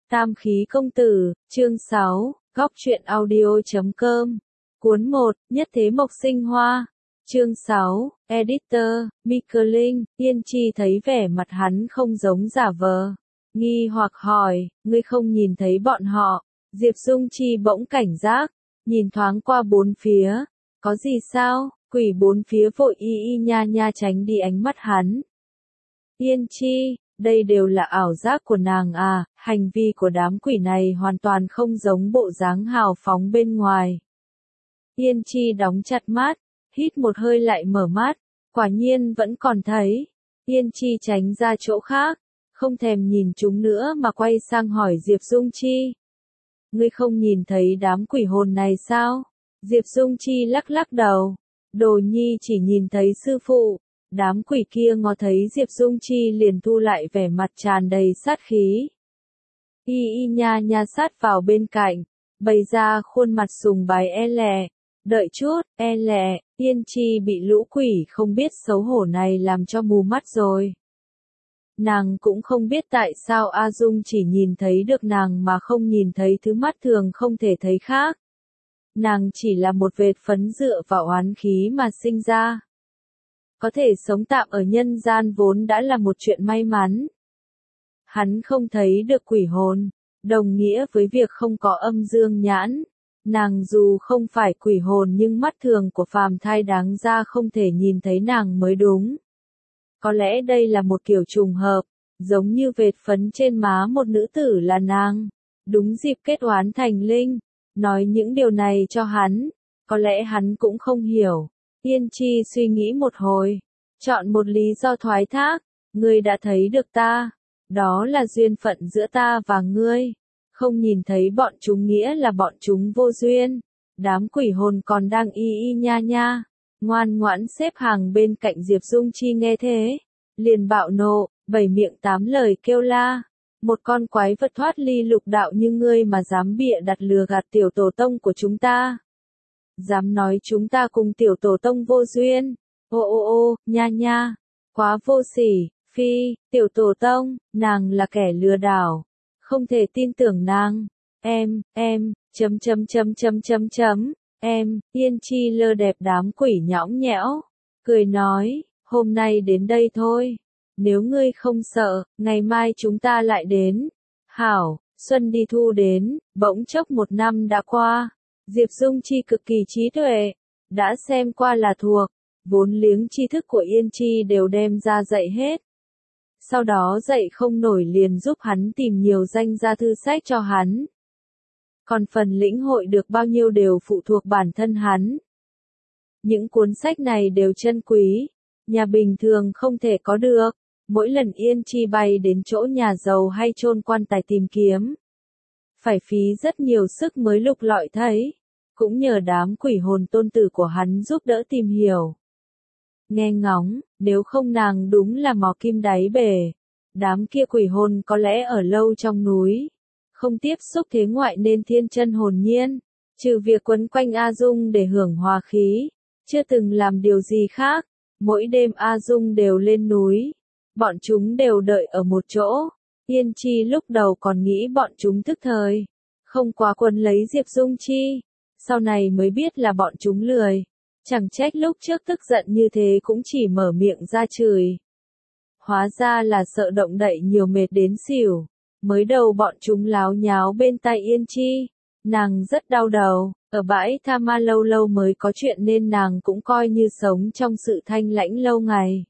Tam khí công tử, chương 6, góc truyện audio.com. Cuốn 1, Nhất thế mộc sinh hoa. Chương 6, Editor, Michelin. Yên Chi thấy vẻ mặt hắn không giống giả vờ. Nghi hoặc hỏi, ngươi không nhìn thấy bọn họ. Diệp Dung Chi bỗng cảnh giác, nhìn thoáng qua bốn phía. Có gì sao? Quỷ bốn phía vội y nha nha tránh đi ánh mắt hắn. Yên Chi, đây đều là ảo giác của nàng à, hành vi của đám quỷ này hoàn toàn không giống bộ dáng hào phóng bên ngoài. Yên Chi đóng chặt mắt, hít một hơi lại mở mắt, quả nhiên vẫn còn thấy. Yên Chi tránh ra chỗ khác, không thèm nhìn chúng nữa mà quay sang hỏi Diệp Dung Chi. Ngươi không nhìn thấy đám quỷ hồn này sao? Diệp Dung Chi lắc lắc đầu. Đồ nhi chỉ nhìn thấy sư phụ. Đám quỷ kia ngó thấy Diệp Dung Chi liền thu lại vẻ mặt tràn đầy sát khí. Y nha nha sát vào bên cạnh, bày ra khuôn mặt sùng bái e lệ. Đợi chút, e lệ, Yên Chi bị lũ quỷ không biết xấu hổ này làm cho mù mắt rồi. Nàng cũng không biết tại sao A Dung chỉ nhìn thấy được nàng mà không nhìn thấy thứ mắt thường không thể thấy khác. Nàng chỉ là một vệt phấn dựa vào oán khí mà sinh ra. Có thể sống tạm ở nhân gian vốn đã là một chuyện may mắn. Hắn không thấy được quỷ hồn, đồng nghĩa với việc không có âm dương nhãn. Nàng dù không phải quỷ hồn nhưng mắt thường của phàm thai đáng ra không thể nhìn thấy nàng mới đúng. Có lẽ đây là một kiểu trùng hợp, giống như vệt phấn trên má một nữ tử là nàng. Đúng dịp kết oán thành linh, nói những điều này cho hắn, có lẽ hắn cũng không hiểu. Yên Chi suy nghĩ một hồi, chọn một lý do thoái thác, ngươi đã thấy được ta, đó là duyên phận giữa ta và ngươi, không nhìn thấy bọn chúng nghĩa là bọn chúng vô duyên. Đám quỷ hồn còn đang y nha nha, ngoan ngoãn xếp hàng bên cạnh Diệp Dung Chi nghe thế, liền bạo nộ, bảy miệng tám lời kêu la. Một con quái vật thoát ly lục đạo như ngươi mà dám bịa đặt lừa gạt tiểu tổ tông của chúng ta. Dám nói chúng ta cùng tiểu tổ tông vô duyên. Ô, nha nha, quá vô sỉ, phi, tiểu tổ tông, nàng là kẻ lừa đảo. Không thể tin tưởng nàng. Em, Yên Chi lơ đẹp đám quỷ nhõng nhẽo. Cười nói, hôm nay đến đây thôi. Nếu ngươi không sợ, ngày mai chúng ta lại đến. Hảo, xuân đi thu đến, bỗng chốc một năm đã qua. Diệp Dung Chi cực kỳ trí tuệ, đã xem qua là thuộc, vốn liếng tri thức của Yên Chi đều đem ra dạy hết. Sau đó dạy không nổi liền giúp hắn tìm nhiều danh gia thư sách cho hắn. Còn phần lĩnh hội được bao nhiêu đều phụ thuộc bản thân hắn. Những cuốn sách này đều chân quý, nhà bình thường không thể có được. Mỗi lần Yên Chi bay đến chỗ nhà giàu hay chôn quan tài tìm kiếm, phải phí rất nhiều sức mới lục lọi thấy. Cũng nhờ đám quỷ hồn tôn tử của hắn giúp đỡ tìm hiểu. Nghe ngóng, nếu không nàng đúng là mò kim đáy bể. Đám kia quỷ hồn có lẽ ở lâu trong núi, không tiếp xúc thế ngoại nên thiên chân hồn nhiên, trừ việc quấn quanh A Dung để hưởng hòa khí, chưa từng làm điều gì khác. Mỗi đêm A Dung đều lên núi, bọn chúng đều đợi ở một chỗ. Yên Chi lúc đầu còn nghĩ bọn chúng thức thời, không quá quấn lấy Diệp Dung Chi. Sau này mới biết là bọn chúng lười. Chẳng trách lúc trước tức giận như thế cũng chỉ mở miệng ra chửi. Hóa ra là sợ động đậy nhiều mệt đến xỉu. Mới đầu bọn chúng láo nháo bên tai Yên Chi. Nàng rất đau đầu. Ở bãi Tha Ma lâu lâu mới có chuyện nên nàng cũng coi như sống trong sự thanh lãnh lâu ngày.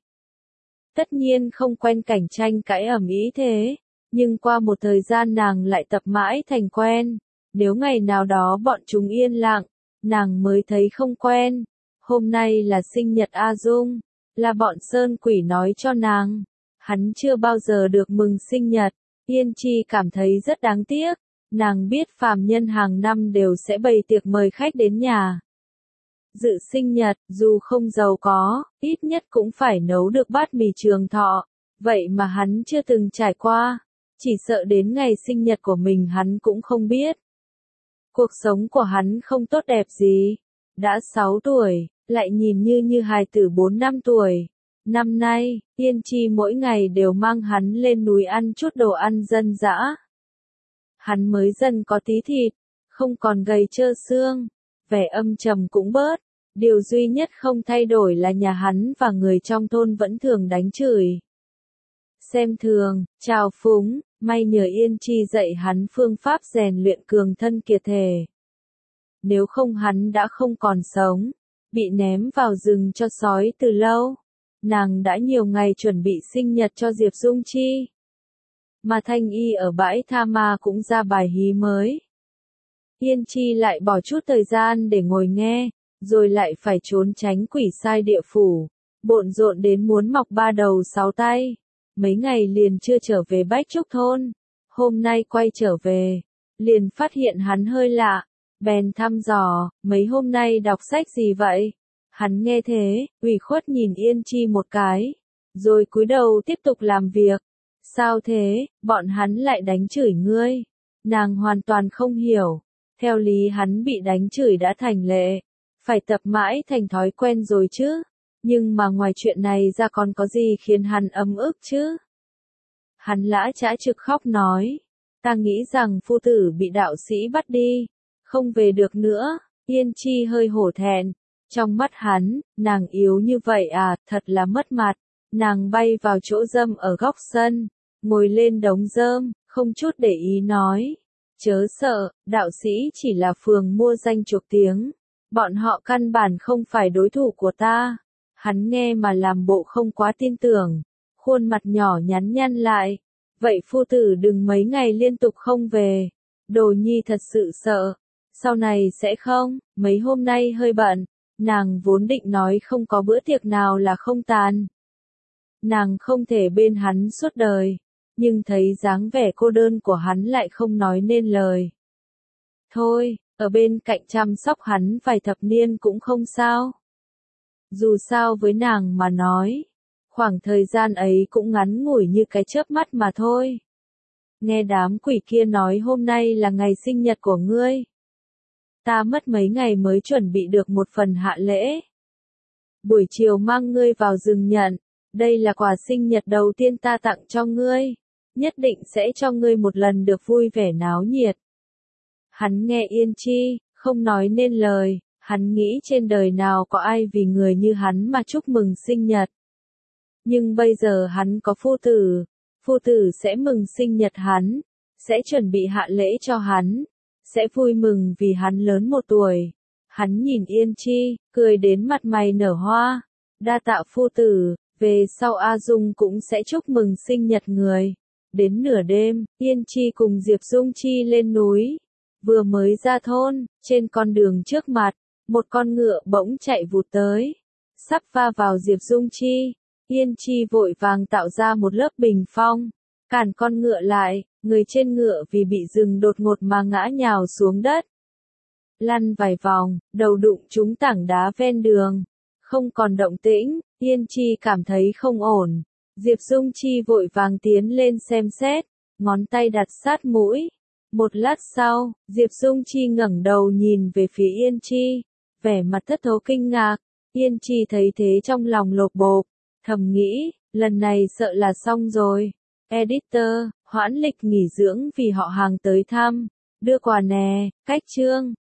Tất nhiên không quen cảnh tranh cãi ầm ĩ thế. Nhưng qua một thời gian nàng lại tập mãi thành quen. Nếu ngày nào đó bọn chúng yên lặng, nàng mới thấy không quen. Hôm nay là sinh nhật A Dung, là bọn sơn quỷ nói cho nàng. Hắn chưa bao giờ được mừng sinh nhật. Yên Chi cảm thấy rất đáng tiếc. Nàng biết phàm nhân hàng năm đều sẽ bày tiệc mời khách đến nhà dự sinh nhật, dù không giàu có, ít nhất cũng phải nấu được bát mì trường thọ. Vậy mà hắn chưa từng trải qua. Chỉ sợ đến ngày sinh nhật của mình hắn cũng không biết. Cuộc sống của hắn không tốt đẹp gì. Đã 6 tuổi, lại nhìn như hài tử 4-5 tuổi. Năm nay, Yên Chi mỗi ngày đều mang hắn lên núi ăn chút đồ ăn dân dã. Hắn mới dần có tí thịt, không còn gầy trơ xương, vẻ âm trầm cũng bớt. Điều duy nhất không thay đổi là nhà hắn và người trong thôn vẫn thường đánh chửi. Xem thường, trào phúng, may nhờ Yên Chi dạy hắn phương pháp rèn luyện cường thân kiệt thể. Nếu không hắn đã không còn sống, bị ném vào rừng cho sói từ lâu. Nàng đã nhiều ngày chuẩn bị sinh nhật cho Diệp Dung Chi. Mà Thanh Y ở bãi Tha Ma cũng ra bài hí mới. Yên Chi lại bỏ chút thời gian để ngồi nghe, rồi lại phải trốn tránh quỷ sai địa phủ, bộn rộn đến muốn mọc ba đầu sáu tay. Mấy ngày liền chưa trở về Bách Trúc Thôn, hôm nay quay trở về, liền phát hiện hắn hơi lạ, bèn thăm dò, mấy hôm nay đọc sách gì vậy? Hắn nghe thế, ủy khuất nhìn Yên Chi một cái, rồi cúi đầu tiếp tục làm việc. Sao thế, bọn hắn lại đánh chửi ngươi? Nàng hoàn toàn không hiểu, theo lý hắn bị đánh chửi đã thành lệ, phải tập mãi thành thói quen rồi chứ. Nhưng mà ngoài chuyện này ra còn có gì khiến hắn ấm ức chứ? Hắn lã chã trực khóc nói, ta nghĩ rằng phu tử bị đạo sĩ bắt đi, không về được nữa. Yên Chi hơi hổ thẹn, trong mắt hắn, nàng yếu như vậy à, thật là mất mặt. Nàng bay vào chỗ râm ở góc sân, ngồi lên đống rơm, không chút để ý nói, chớ sợ, đạo sĩ chỉ là phường mua danh chuộc tiếng, bọn họ căn bản không phải đối thủ của ta. Hắn nghe mà làm bộ không quá tin tưởng, khuôn mặt nhỏ nhắn nhăn lại, vậy phu tử đừng mấy ngày liên tục không về, Đồ Nhi thật sự sợ, sau này sẽ không, mấy hôm nay hơi bận, nàng vốn định nói không có bữa tiệc nào là không tàn. Nàng không thể bên hắn suốt đời, nhưng thấy dáng vẻ cô đơn của hắn lại không nói nên lời. Thôi, ở bên cạnh chăm sóc hắn vài thập niên cũng không sao. Dù sao với nàng mà nói, khoảng thời gian ấy cũng ngắn ngủi như cái chớp mắt mà thôi. Nghe đám quỷ kia nói hôm nay là ngày sinh nhật của ngươi. Ta mất mấy ngày mới chuẩn bị được một phần hạ lễ. Buổi chiều mang ngươi vào rừng nhận, đây là quà sinh nhật đầu tiên ta tặng cho ngươi. Nhất định sẽ cho ngươi một lần được vui vẻ náo nhiệt. Hắn nghe Yên Chi, không nói nên lời. Hắn nghĩ trên đời nào có ai vì người như hắn mà chúc mừng sinh nhật. Nhưng bây giờ hắn có phu tử sẽ mừng sinh nhật hắn, sẽ chuẩn bị hạ lễ cho hắn, sẽ vui mừng vì hắn lớn một tuổi. Hắn nhìn Yên Chi, cười đến mặt mày nở hoa, đa tạ phu tử, về sau A Dung cũng sẽ chúc mừng sinh nhật người. Đến nửa đêm, Yên Chi cùng Diệp Dung Chi lên núi, vừa mới ra thôn, trên con đường trước mặt, một con ngựa bỗng chạy vụt tới, sắp va vào Diệp Dung Chi. Yên Chi vội vàng tạo ra một lớp bình phong, cản con ngựa lại, người trên ngựa vì bị dừng đột ngột mà ngã nhào xuống đất. Lăn vài vòng, đầu đụng trúng tảng đá ven đường, không còn động tĩnh, Yên Chi cảm thấy không ổn. Diệp Dung Chi vội vàng tiến lên xem xét, ngón tay đặt sát mũi. Một lát sau, Diệp Dung Chi ngẩng đầu nhìn về phía Yên Chi, vẻ mặt thất thố kinh ngạc. Yên Chi thấy thế trong lòng lột bột, thầm nghĩ, lần này sợ là xong rồi. Editor, hoãn lịch nghỉ dưỡng vì họ hàng tới thăm, đưa quà nè, cách chương.